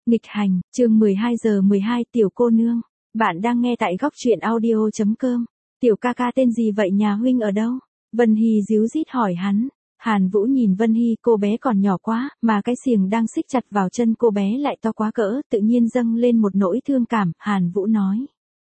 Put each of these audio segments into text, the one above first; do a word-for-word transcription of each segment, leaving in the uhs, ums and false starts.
Nghịch hành, chương mười hai giờ mười hai tiểu cô nương. Bạn đang nghe tại góc truyện audio chấm com. Tiểu ca ca tên gì vậy, nhà huynh ở đâu? Vân Hy díu dít hỏi hắn. Hàn Vũ nhìn Vân Hy, cô bé còn nhỏ quá, mà cái xiềng đang xích chặt vào chân cô bé lại to quá cỡ, tự nhiên dâng lên một nỗi thương cảm. Hàn Vũ nói.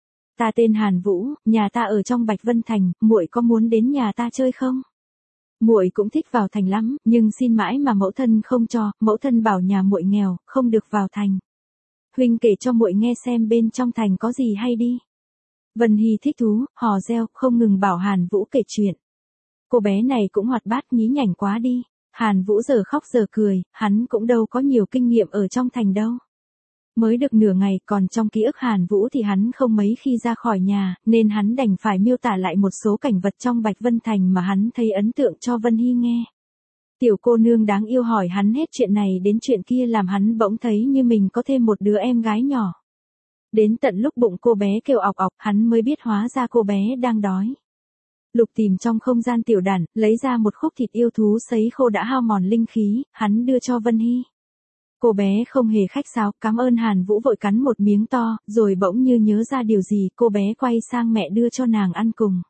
Ta tên Hàn Vũ, nhà ta ở trong Bạch Vân Thành, muội có muốn đến nhà ta chơi không? Muội cũng thích vào thành lắm, nhưng xin mãi mà mẫu thân không cho, mẫu thân bảo nhà muội nghèo, không được vào thành. Huynh kể cho muội nghe xem bên trong thành có gì hay đi. Vân Hy thích thú, hò reo, không ngừng bảo Hàn Vũ kể chuyện. Cô bé này cũng hoạt bát nhí nhảnh quá đi. Hàn Vũ giờ khóc giờ cười, hắn cũng đâu có nhiều kinh nghiệm ở trong thành đâu. Mới được nửa ngày, còn trong ký ức Hàn Vũ thì hắn không mấy khi ra khỏi nhà, nên hắn đành phải miêu tả lại một số cảnh vật trong Bạch Vân Thành mà hắn thấy ấn tượng cho Vân Hy nghe. Tiểu cô nương đáng yêu hỏi hắn hết chuyện này đến chuyện kia, làm hắn bỗng thấy như mình có thêm một đứa em gái nhỏ. Đến tận lúc bụng cô bé kêu ọc ọc, hắn mới biết hóa ra cô bé đang đói. Lục tìm trong không gian tiểu đàn, lấy ra một khúc thịt yêu thú sấy khô đã hao mòn linh khí, hắn đưa cho Vân Hy. Cô bé không hề khách sáo, cảm ơn. Hàn Vũ vội cắn một miếng to, rồi bỗng như nhớ ra điều gì, cô bé quay sang mẹ đưa cho nàng ăn cùng.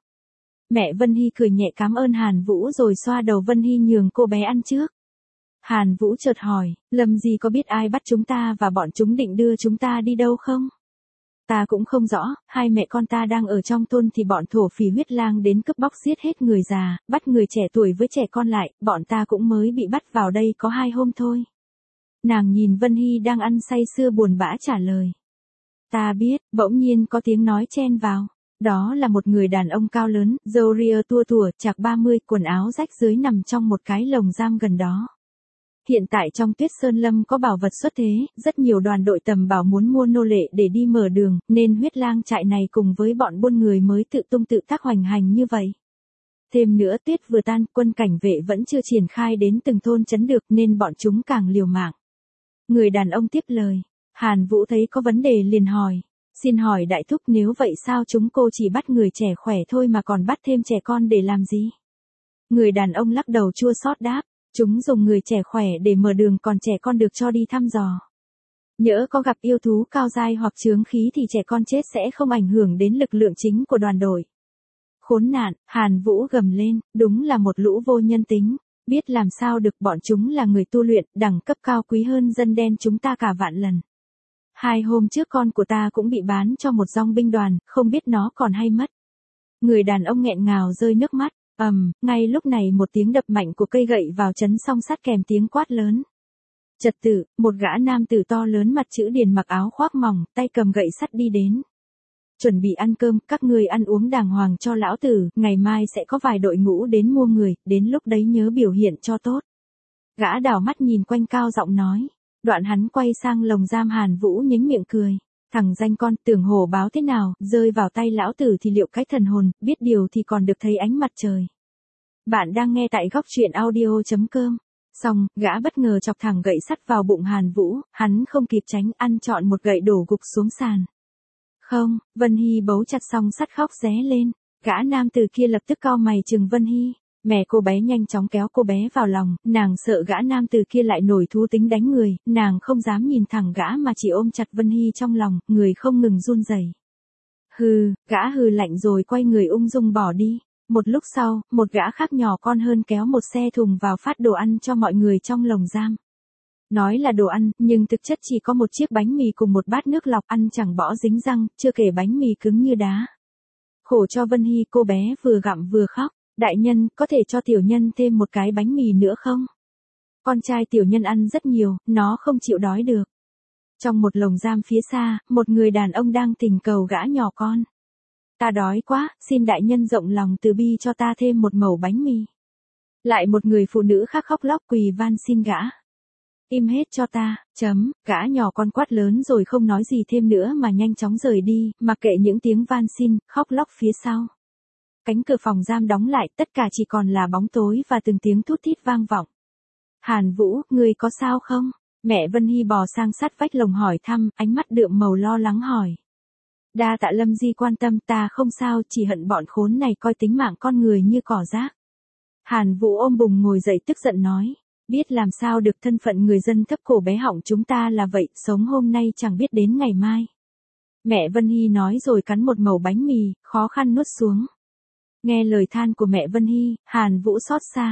Mẹ Vân Hy cười nhẹ cảm ơn Hàn Vũ rồi xoa đầu Vân Hy nhường cô bé ăn trước. Hàn Vũ chợt hỏi, Lâm Di có biết ai bắt chúng ta và bọn chúng định đưa chúng ta đi đâu không? Ta cũng không rõ, hai mẹ con ta đang ở trong thôn thì bọn thổ phỉ huyết lang đến cướp bóc giết hết người già, bắt người trẻ tuổi với trẻ con lại, bọn ta cũng mới bị bắt vào đây có hai hôm thôi. Nàng nhìn Vân Hy đang ăn say sưa buồn bã trả lời. Ta biết, bỗng nhiên có tiếng nói chen vào. Đó là một người đàn ông cao lớn, râu ria tua tủa, chạc ba mươi, quần áo rách rưới nằm trong một cái lồng giam gần đó. Hiện tại trong Tuyết Sơn Lâm có bảo vật xuất thế, rất nhiều đoàn đội tầm bảo muốn mua nô lệ để đi mở đường, nên huyết lang trại này cùng với bọn buôn người mới tự tung tự tác hoành hành như vậy. Thêm nữa tuyết vừa tan, quân cảnh vệ vẫn chưa triển khai đến từng thôn trấn được nên bọn chúng càng liều mạng. Người đàn ông tiếp lời. Hàn Vũ thấy có vấn đề liền hỏi. Xin hỏi đại thúc, nếu vậy sao chúng cô chỉ bắt người trẻ khỏe thôi mà còn bắt thêm trẻ con để làm gì? Người đàn ông lắc đầu chua xót đáp. Chúng dùng người trẻ khỏe để mở đường, còn trẻ con được cho đi thăm dò. Nhỡ có gặp yêu thú cao dai hoặc chướng khí thì trẻ con chết sẽ không ảnh hưởng đến lực lượng chính của đoàn đội. Khốn nạn, Hàn Vũ gầm lên, đúng là một lũ vô nhân tính. Biết làm sao được, bọn chúng là người tu luyện, đẳng cấp cao quý hơn dân đen chúng ta cả vạn lần. Hai hôm trước con của ta cũng bị bán cho một dòng binh đoàn, không biết nó còn hay mất. Người đàn ông nghẹn ngào rơi nước mắt, ầm, um, ngay lúc này một tiếng đập mạnh của cây gậy vào trấn song sắt kèm tiếng quát lớn. Trật tự, một gã nam tử to lớn mặt chữ điền mặc áo khoác mỏng, tay cầm gậy sắt đi đến. Chuẩn bị ăn cơm, các ngươi ăn uống đàng hoàng cho lão tử, ngày mai sẽ có vài đội ngũ đến mua người, đến lúc đấy nhớ biểu hiện cho tốt. Gã đảo mắt nhìn quanh cao giọng nói. Đoạn hắn quay sang lồng giam Hàn Vũ nhếch miệng cười. Thằng danh con, tưởng hổ báo thế nào, rơi vào tay lão tử thì liệu cái thần hồn, biết điều thì còn được thấy ánh mặt trời. Bạn đang nghe tại góc truyện audio chấm com. Xong, gã bất ngờ chọc thẳng gậy sắt vào bụng Hàn Vũ, hắn không kịp tránh, ăn trọn một gậy đổ gục xuống sàn. Không, Vân Hy bấu chặt song sắt khóc ré lên. Gã nam từ kia lập tức cau mày trừng Vân Hy. Mẹ cô bé nhanh chóng kéo cô bé vào lòng, nàng sợ gã nam từ kia lại nổi thú tính đánh người, nàng không dám nhìn thẳng gã mà chỉ ôm chặt Vân Hy trong lòng, người không ngừng run rẩy. Hừ, gã hừ lạnh rồi quay người ung dung bỏ đi. Một lúc sau, một gã khác nhỏ con hơn kéo một xe thùng vào phát đồ ăn cho mọi người trong lồng giam. Nói là đồ ăn, nhưng thực chất chỉ có một chiếc bánh mì cùng một bát nước lọc, ăn chẳng bỏ dính răng, chưa kể bánh mì cứng như đá. Khổ cho Vân Hy, cô bé vừa gặm vừa khóc. Đại nhân, có thể cho tiểu nhân thêm một cái bánh mì nữa không? Con trai tiểu nhân ăn rất nhiều, nó không chịu đói được. Trong một lồng giam phía xa, một người đàn ông đang thỉnh cầu gã nhỏ con. Ta đói quá, xin đại nhân rộng lòng từ bi cho ta thêm một mẩu bánh mì. Lại một người phụ nữ khác khóc lóc quỳ van xin gã. Im hết cho ta, chấm, gã nhỏ con quát lớn rồi không nói gì thêm nữa mà nhanh chóng rời đi, mặc kệ những tiếng van xin, khóc lóc phía sau. Cánh cửa phòng giam đóng lại, tất cả chỉ còn là bóng tối và từng tiếng thút thít vang vọng. Hàn Vũ, ngươi có sao không? Mẹ Vân Hy bò sang sát vách lồng hỏi thăm, ánh mắt đượm màu lo lắng hỏi. Đa tạ Lâm Di quan tâm, ta không sao, chỉ hận bọn khốn này coi tính mạng con người như cỏ rác. Hàn Vũ ôm bụng ngồi dậy tức giận nói. Biết làm sao được thân phận người dân thấp cổ bé họng chúng ta là vậy, sống hôm nay chẳng biết đến ngày mai. Mẹ Vân Hy nói rồi cắn một mẩu bánh mì, khó khăn nuốt xuống. Nghe lời than của mẹ Vân Hy, Hàn Vũ xót xa.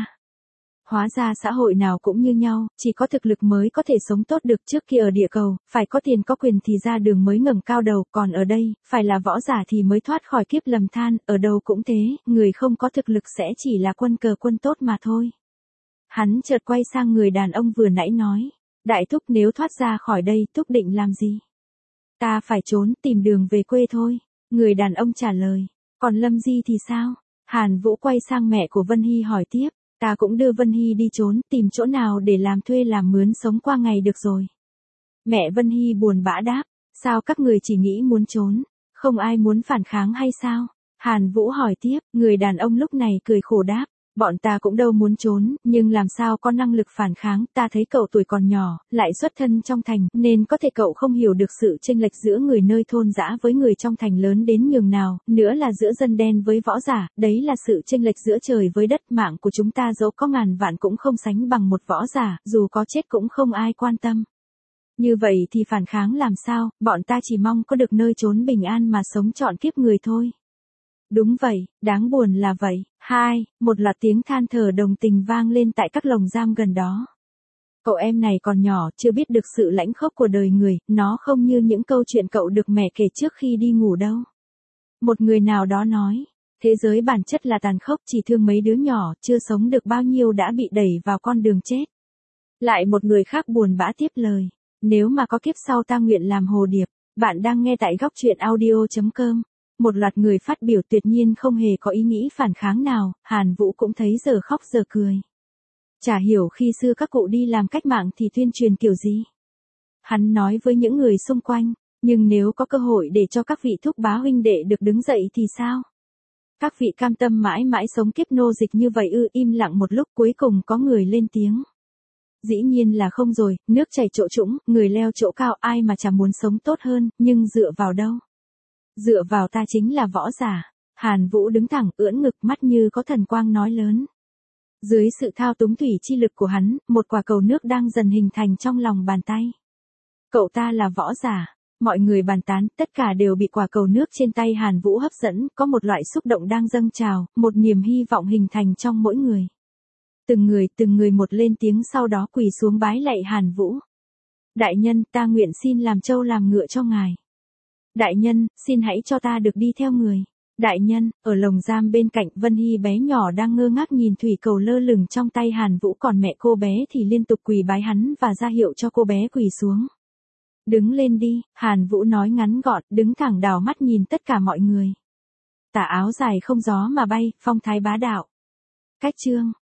Hóa ra xã hội nào cũng như nhau, chỉ có thực lực mới có thể sống tốt được. Trước kia ở địa cầu, phải có tiền có quyền thì ra đường mới ngẩng cao đầu, còn ở đây, phải là võ giả thì mới thoát khỏi kiếp lầm than, ở đâu cũng thế, người không có thực lực sẽ chỉ là quân cờ quân tốt mà thôi. Hắn chợt quay sang người đàn ông vừa nãy nói, đại thúc nếu thoát ra khỏi đây, thúc định làm gì? Ta phải trốn, tìm đường về quê thôi. Người đàn ông trả lời, còn Lâm Di thì sao? Hàn Vũ quay sang mẹ của Vân Hy hỏi tiếp. Ta cũng đưa Vân Hy đi trốn, tìm chỗ nào để làm thuê làm mướn sống qua ngày được rồi. Mẹ Vân Hy buồn bã đáp, sao các người chỉ nghĩ muốn trốn, không ai muốn phản kháng hay sao? Hàn Vũ hỏi tiếp, người đàn ông lúc này cười khổ đáp, bọn ta cũng đâu muốn trốn, nhưng làm sao có năng lực phản kháng, ta thấy cậu tuổi còn nhỏ, lại xuất thân trong thành, nên có thể cậu không hiểu được sự chênh lệch giữa người nơi thôn dã với người trong thành lớn đến nhường nào, nữa là giữa dân đen với võ giả, đấy là sự chênh lệch giữa trời với đất. Mạng của chúng ta dẫu có ngàn vạn cũng không sánh bằng một võ giả, dù có chết cũng không ai quan tâm. Như vậy thì phản kháng làm sao, bọn ta chỉ mong có được nơi trốn bình an mà sống trọn kiếp người thôi. Đúng vậy, đáng buồn là vậy. Hai, một loạt tiếng than thở đồng tình vang lên tại các lồng giam gần đó. Cậu em này còn nhỏ, chưa biết được sự lãnh khốc của đời người, nó không như những câu chuyện cậu được mẹ kể trước khi đi ngủ đâu. Một người nào đó nói, thế giới bản chất là tàn khốc, chỉ thương mấy đứa nhỏ, chưa sống được bao nhiêu đã bị đẩy vào con đường chết. Lại một người khác buồn bã tiếp lời, nếu mà có kiếp sau ta nguyện làm hồ điệp. Bạn đang nghe tại góc truyện audio chấm com. Một loạt người phát biểu tuyệt nhiên không hề có ý nghĩ phản kháng nào, Hàn Vũ cũng thấy giờ khóc giờ cười. Chả hiểu khi xưa các cụ đi làm cách mạng thì tuyên truyền kiểu gì. Hắn nói với những người xung quanh, nhưng nếu có cơ hội để cho các vị thúc bá huynh đệ được đứng dậy thì sao? Các vị cam tâm mãi mãi sống kiếp nô dịch như vậy ư? Im lặng một lúc cuối cùng có người lên tiếng. Dĩ nhiên là không rồi, nước chảy chỗ trũng, người leo chỗ cao, ai mà chả muốn sống tốt hơn, nhưng dựa vào đâu? Dựa vào ta chính là võ giả. Hàn Vũ đứng thẳng, ưỡn ngực, mắt như có thần quang nói lớn. Dưới sự thao túng thủy chi lực của hắn, một quả cầu nước đang dần hình thành trong lòng bàn tay. Cậu ta là võ giả. Mọi người bàn tán, tất cả đều bị quả cầu nước trên tay Hàn Vũ hấp dẫn, có một loại xúc động đang dâng trào, một niềm hy vọng hình thành trong mỗi người. Từng người, từng người một lên tiếng, sau đó quỳ xuống bái lạy Hàn Vũ. Đại nhân, ta nguyện xin làm trâu làm ngựa cho ngài. Đại nhân, xin hãy cho ta được đi theo người. Đại nhân, ở lồng giam bên cạnh, Vân Hy bé nhỏ đang ngơ ngác nhìn thủy cầu lơ lửng trong tay Hàn Vũ, còn mẹ cô bé thì liên tục quỳ bái hắn và ra hiệu cho cô bé quỳ xuống. Đứng lên đi, Hàn Vũ nói ngắn gọn, đứng thẳng đảo mắt nhìn tất cả mọi người. Tà áo dài không gió mà bay, phong thái bá đạo. Cách chương